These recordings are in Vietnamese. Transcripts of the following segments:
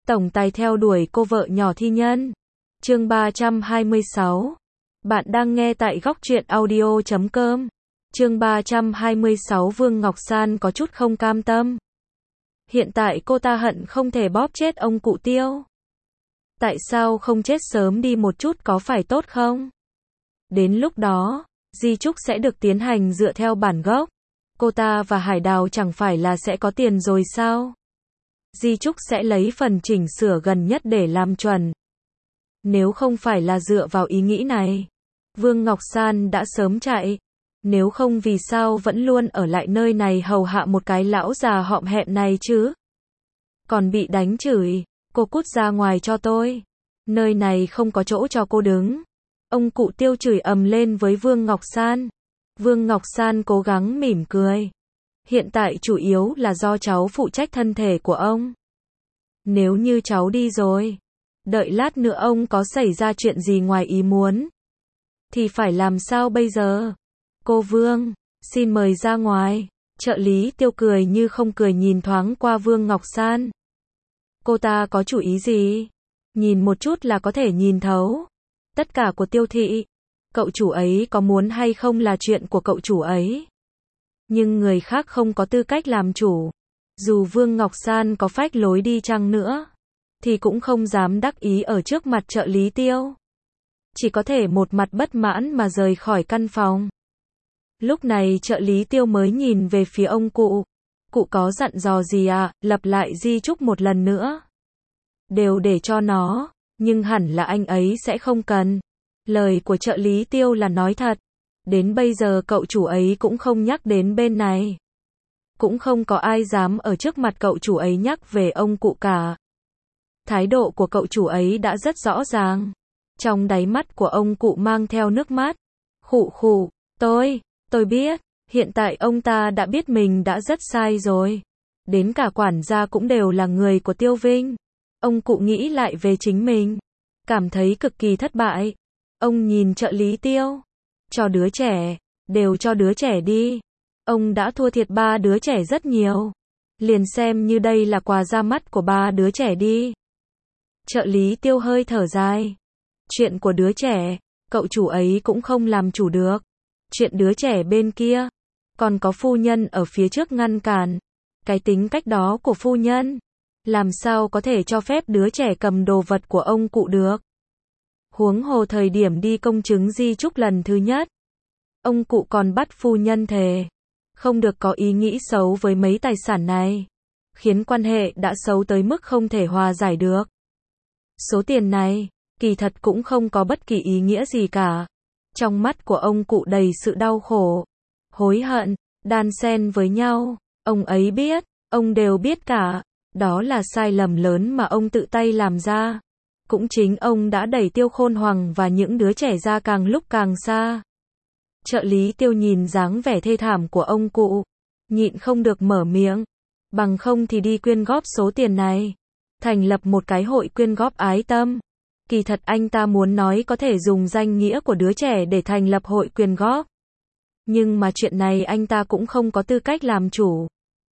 tổng tài theo đuổi cô vợ nhỏ thi nhân. Chương 326. Bạn đang nghe tại góc truyện audio.com. Chương 326. Vương Ngọc San có chút không cam tâm. Hiện tại cô ta hận không thể bóp chết ông cụ Tiêu. Tại sao không chết sớm đi một chút có phải tốt không? Đến lúc đó, di chúc sẽ được tiến hành dựa theo bản gốc. Cô ta và Hải Đào chẳng phải là sẽ có tiền rồi sao? Di chúc sẽ lấy phần chỉnh sửa gần nhất để làm chuẩn. Nếu không phải là dựa vào ý nghĩ này, Vương Ngọc San đã sớm chạy. Nếu không vì sao vẫn luôn ở lại nơi này hầu hạ một cái lão già họm hẹm này chứ? Còn bị đánh chửi, cô cút ra ngoài cho tôi. Nơi này không có chỗ cho cô đứng. Ông cụ Tiêu chửi ầm lên với Vương Ngọc San. Vương Ngọc San cố gắng mỉm cười. Hiện tại chủ yếu là do cháu phụ trách thân thể của ông. Nếu như cháu đi rồi, đợi lát nữa ông có xảy ra chuyện gì ngoài ý muốn, thì phải làm sao bây giờ? Cô Vương, xin mời ra ngoài. Trợ lý Tiêu cười như không cười nhìn thoáng qua Vương Ngọc San. Cô ta có chủ ý gì? Nhìn một chút là có thể nhìn thấu. Tất cả của Tiêu thị. Cậu chủ ấy có muốn hay không là chuyện của cậu chủ ấy. Nhưng người khác không có tư cách làm chủ. Dù Vương Ngọc San có phách lối đi chăng nữa, thì cũng không dám đắc ý ở trước mặt trợ lý Tiêu. Chỉ có thể một mặt bất mãn mà rời khỏi căn phòng. Lúc này trợ lý Tiêu mới nhìn về phía ông cụ. Cụ có dặn dò gì ạ? Lặp lại di chúc một lần nữa. Đều để cho nó, nhưng hẳn là anh ấy sẽ không cần. Lời của trợ lý Tiêu là nói thật. Đến bây giờ cậu chủ ấy cũng không nhắc đến bên này. Cũng không có ai dám ở trước mặt cậu chủ ấy nhắc về ông cụ cả. Thái độ của cậu chủ ấy đã rất rõ ràng. Trong đáy mắt của ông cụ mang theo nước mắt. Khụ khụ, tôi biết, hiện tại ông ta đã biết mình đã rất sai rồi. Đến cả quản gia cũng đều là người của Tiêu Vinh. Ông cụ nghĩ lại về chính mình, cảm thấy cực kỳ thất bại. Ông nhìn trợ lý Tiêu. Cho đứa trẻ, đều cho đứa trẻ đi. Ông đã thua thiệt 3 đứa trẻ rất nhiều. Liền xem như đây là quà ra mắt của 3 đứa trẻ đi. Trợ lý Tiêu hơi thở dài. Chuyện của đứa trẻ, cậu chủ ấy cũng không làm chủ được. Chuyện đứa trẻ bên kia, còn có phu nhân ở phía trước ngăn cản. Cái tính cách đó của phu nhân, làm sao có thể cho phép đứa trẻ cầm đồ vật của ông cụ được. Huống hồ thời điểm đi công chứng di chúc lần thứ nhất, ông cụ còn bắt phu nhân thề không được có ý nghĩ xấu với mấy tài sản này, khiến quan hệ đã xấu tới mức không thể hòa giải được. Số tiền này, kỳ thật cũng không có bất kỳ ý nghĩa gì cả. Trong mắt của ông cụ đầy sự đau khổ, hối hận, đan xen với nhau. Ông ấy biết, ông đều biết cả. Đó là sai lầm lớn mà ông tự tay làm ra. Cũng chính ông đã đẩy Tiêu Khôn Hoàng và những đứa trẻ ra càng lúc càng xa. Trợ lý Tiêu nhìn dáng vẻ thê thảm của ông cụ, nhịn không được mở miệng. Bằng không thì đi quyên góp số tiền này, thành lập một cái hội quyên góp ái tâm. Kỳ thật anh ta muốn nói có thể dùng danh nghĩa của đứa trẻ để thành lập hội quyên góp. Nhưng mà chuyện này anh ta cũng không có tư cách làm chủ.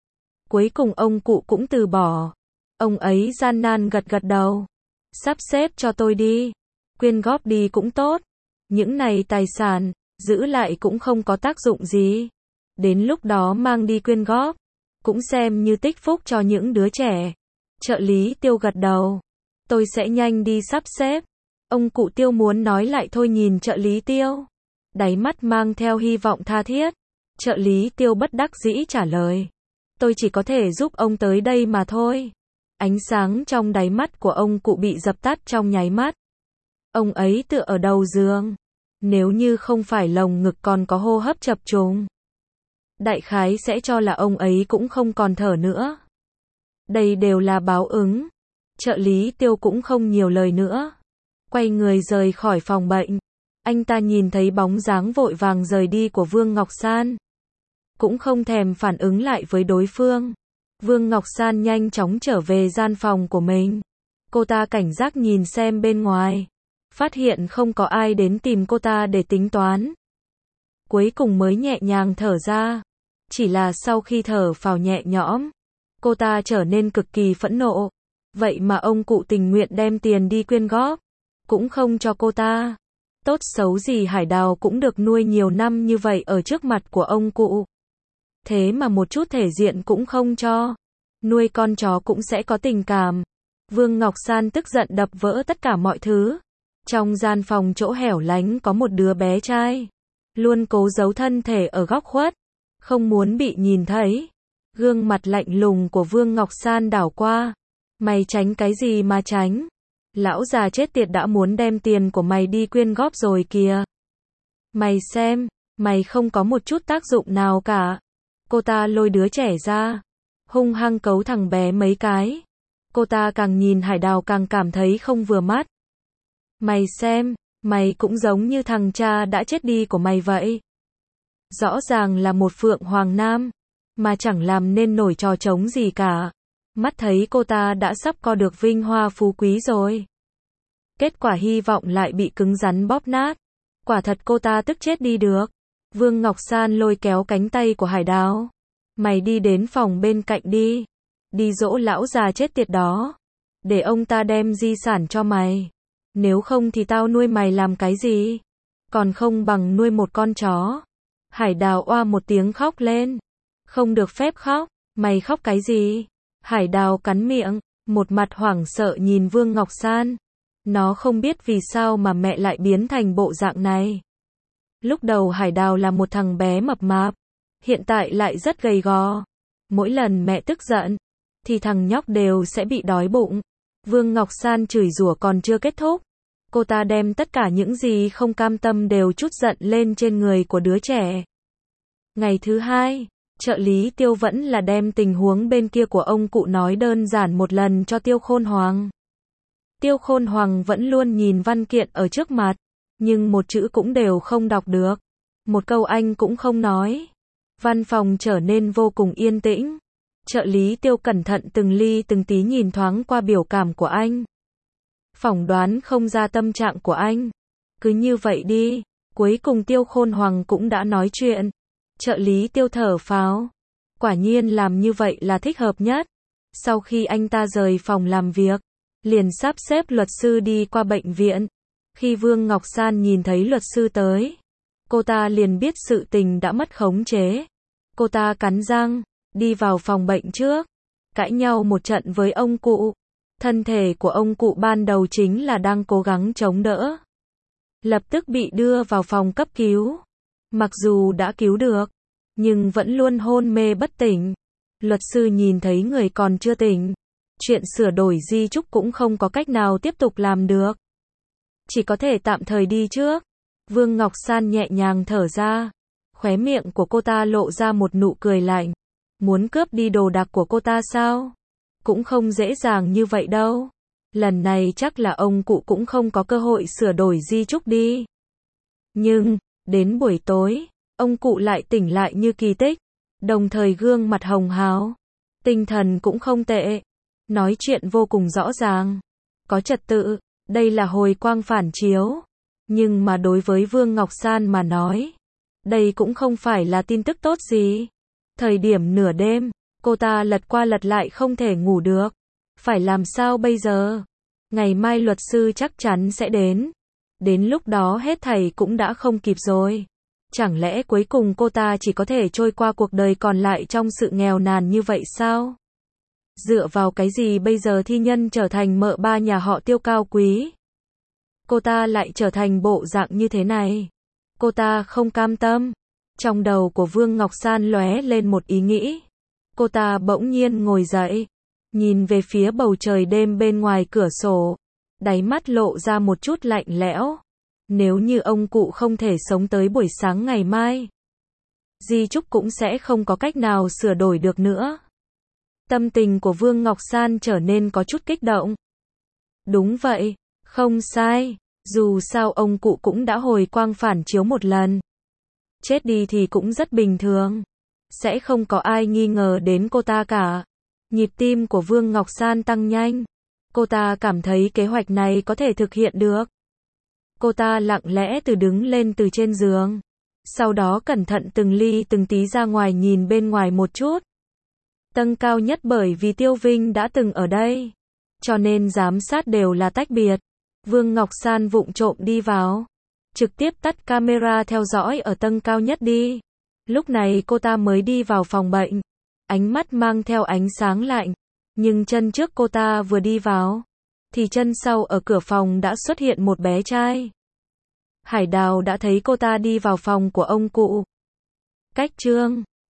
Cuối cùng ông cụ cũng từ bỏ. Ông ấy gian nan gật gật đầu. Sắp xếp cho tôi đi. Quyên góp đi cũng tốt. Những này tài sản, giữ lại cũng không có tác dụng gì. Đến lúc đó mang đi quyên góp, cũng xem như tích phúc cho những đứa trẻ. Trợ lý Tiêu gật đầu. Tôi sẽ nhanh đi sắp xếp. Ông cụ Tiêu muốn nói lại thôi nhìn trợ lý Tiêu. Đáy mắt mang theo hy vọng tha thiết. Trợ lý Tiêu bất đắc dĩ trả lời. Tôi chỉ có thể giúp ông tới đây mà thôi. Ánh sáng trong đáy mắt của ông cụ bị dập tắt trong nháy mắt. Ông ấy tựa ở đầu giường. Nếu như không phải lồng ngực còn có hô hấp chập trùng, đại khái sẽ cho là ông ấy cũng không còn thở nữa. Đây đều là báo ứng. Trợ lý Tiêu cũng không nhiều lời nữa. Quay người rời khỏi phòng bệnh. Anh ta nhìn thấy bóng dáng vội vàng rời đi của Vương Ngọc San, cũng không thèm phản ứng lại với đối phương. Vương Ngọc San nhanh chóng trở về gian phòng của mình. Cô ta cảnh giác nhìn xem bên ngoài. Phát hiện không có ai đến tìm cô ta để tính toán. Cuối cùng mới nhẹ nhàng thở ra. Chỉ là sau khi thở phào nhẹ nhõm, cô ta trở nên cực kỳ phẫn nộ. Vậy mà ông cụ tình nguyện đem tiền đi quyên góp, cũng không cho cô ta. Tốt xấu gì Hải Đào cũng được nuôi nhiều năm như vậy ở trước mặt của ông cụ. Thế mà một chút thể diện cũng không cho. Nuôi con chó cũng sẽ có tình cảm. Vương Ngọc San tức giận đập vỡ tất cả mọi thứ. Trong gian phòng chỗ hẻo lánh có một đứa bé trai. Luôn cố giấu thân thể ở góc khuất. Không muốn bị nhìn thấy. Gương mặt lạnh lùng của Vương Ngọc San đảo qua. Mày tránh cái gì mà tránh? Lão già chết tiệt đã muốn đem tiền của mày đi quyên góp rồi kìa. Mày xem, mày không có một chút tác dụng nào cả. Cô ta lôi đứa trẻ ra, hung hăng cấu thằng bé mấy cái. Cô ta càng nhìn Hải Đào càng cảm thấy không vừa mắt. Mày xem, mày cũng giống như thằng cha đã chết đi của mày vậy. Rõ ràng là một phượng hoàng nam, mà chẳng làm nên nổi trò trống gì cả. Mắt thấy cô ta đã sắp co được vinh hoa phú quý rồi. Kết quả hy vọng lại bị cứng rắn bóp nát. Quả thật cô ta tức chết đi được. Vương Ngọc San lôi kéo cánh tay của Hải Đào. Mày đi đến phòng bên cạnh đi. Đi dỗ lão già chết tiệt đó. Để ông ta đem di sản cho mày. Nếu không thì tao nuôi mày làm cái gì? Còn không bằng nuôi một con chó. Hải Đào oa một tiếng khóc lên. Không được phép khóc. Mày khóc cái gì? Hải Đào cắn miệng, một mặt hoảng sợ nhìn Vương Ngọc San. Nó không biết vì sao mà mẹ lại biến thành bộ dạng này. Lúc đầu Hải Đào là một thằng bé mập mạp, hiện tại lại rất gầy gò. Mỗi lần mẹ tức giận, thì thằng nhóc đều sẽ bị đói bụng. Vương Ngọc San chửi rủa còn chưa kết thúc. Cô ta đem tất cả những gì không cam tâm đều trút giận lên trên người của đứa trẻ. Ngày thứ hai, trợ lý Tiêu vẫn là đem tình huống bên kia của ông cụ nói đơn giản một lần cho Tiêu Khôn Hoàng. Tiêu Khôn Hoàng vẫn luôn nhìn văn kiện ở trước mặt, nhưng một chữ cũng đều không đọc được. Một câu Anh cũng không nói. Văn phòng trở nên vô cùng yên tĩnh. Trợ lý Tiêu cẩn thận từng ly từng tí nhìn thoáng qua biểu cảm của anh. Phỏng đoán không ra tâm trạng của anh. Cứ như vậy đi. Cuối cùng Tiêu Khôn Hoàng cũng đã nói chuyện. Trợ lý Tiêu thở phào. Quả nhiên làm như vậy là thích hợp nhất. Sau khi anh ta rời phòng làm việc, liền sắp xếp luật sư đi qua bệnh viện. Khi Vương Ngọc San nhìn thấy luật sư tới, cô ta liền biết sự tình đã mất khống chế. Cô ta cắn răng, đi vào phòng bệnh trước, cãi nhau một trận với ông cụ. Thân thể của ông cụ ban đầu chính là đang cố gắng chống đỡ. Lập tức bị đưa vào phòng cấp cứu. Mặc dù đã cứu được, nhưng vẫn luôn hôn mê bất tỉnh. Luật sư nhìn thấy người còn chưa tỉnh. Chuyện sửa đổi di chúc cũng không có cách nào tiếp tục làm được. Chỉ có thể tạm thời đi trước. Vương Ngọc San nhẹ nhàng thở ra. Khóe miệng của cô ta lộ ra một nụ cười lạnh. Muốn cướp đi đồ đạc của cô ta sao? Cũng không dễ dàng như vậy đâu. Lần này chắc là ông cụ cũng không có cơ hội sửa đổi di chúc đi. Nhưng, đến buổi tối, ông cụ lại tỉnh lại như kỳ tích. Đồng thời gương mặt hồng hào. Tinh thần cũng không tệ. Nói chuyện vô cùng rõ ràng. Có trật tự. Đây là hồi quang phản chiếu. Nhưng mà đối với Vương Ngọc San mà nói, đây cũng không phải là tin tức tốt gì. Thời điểm nửa đêm, cô ta lật qua lật lại không thể ngủ được. Phải làm sao bây giờ? Ngày mai luật sư chắc chắn sẽ đến. Đến lúc đó hết thảy cũng đã không kịp rồi. Chẳng lẽ cuối cùng cô ta chỉ có thể trôi qua cuộc đời còn lại trong sự nghèo nàn như vậy sao? Dựa vào cái gì bây giờ thi nhân trở thành mợ ba nhà họ Tiêu cao quý? Cô ta lại trở thành bộ dạng như thế này. Cô ta không cam tâm. Trong đầu của Vương Ngọc San lóe lên một ý nghĩ. Cô ta bỗng nhiên ngồi dậy, nhìn về phía bầu trời đêm bên ngoài cửa sổ. Đáy mắt lộ ra một chút lạnh lẽo. Nếu như ông cụ không thể sống tới buổi sáng ngày mai, di chúc cũng sẽ không có cách nào sửa đổi được nữa. Tâm tình của Vương Ngọc San trở nên có chút kích động. Đúng vậy, không sai. Dù sao ông cụ cũng đã hồi quang phản chiếu một lần. Chết đi thì cũng rất bình thường. Sẽ không có ai nghi ngờ đến cô ta cả. Nhịp tim của Vương Ngọc San tăng nhanh. Cô ta cảm thấy kế hoạch này có thể thực hiện được. Cô ta lặng lẽ đứng lên từ trên giường. Sau đó cẩn thận từng ly từng tí ra ngoài nhìn bên ngoài một chút. Tầng cao nhất bởi vì Tiêu Vinh đã từng ở đây. cho nên giám sát đều là tách biệt. Vương Ngọc San vụng trộm đi vào, trực tiếp tắt camera theo dõi ở tầng cao nhất đi. Lúc này cô ta mới đi vào phòng bệnh, ánh mắt mang theo ánh sáng lạnh, nhưng chân trước cô ta vừa đi vào, thì chân sau ở cửa phòng đã xuất hiện một bé trai. Hải Đào đã thấy cô ta đi vào phòng của ông cụ. Cách Trương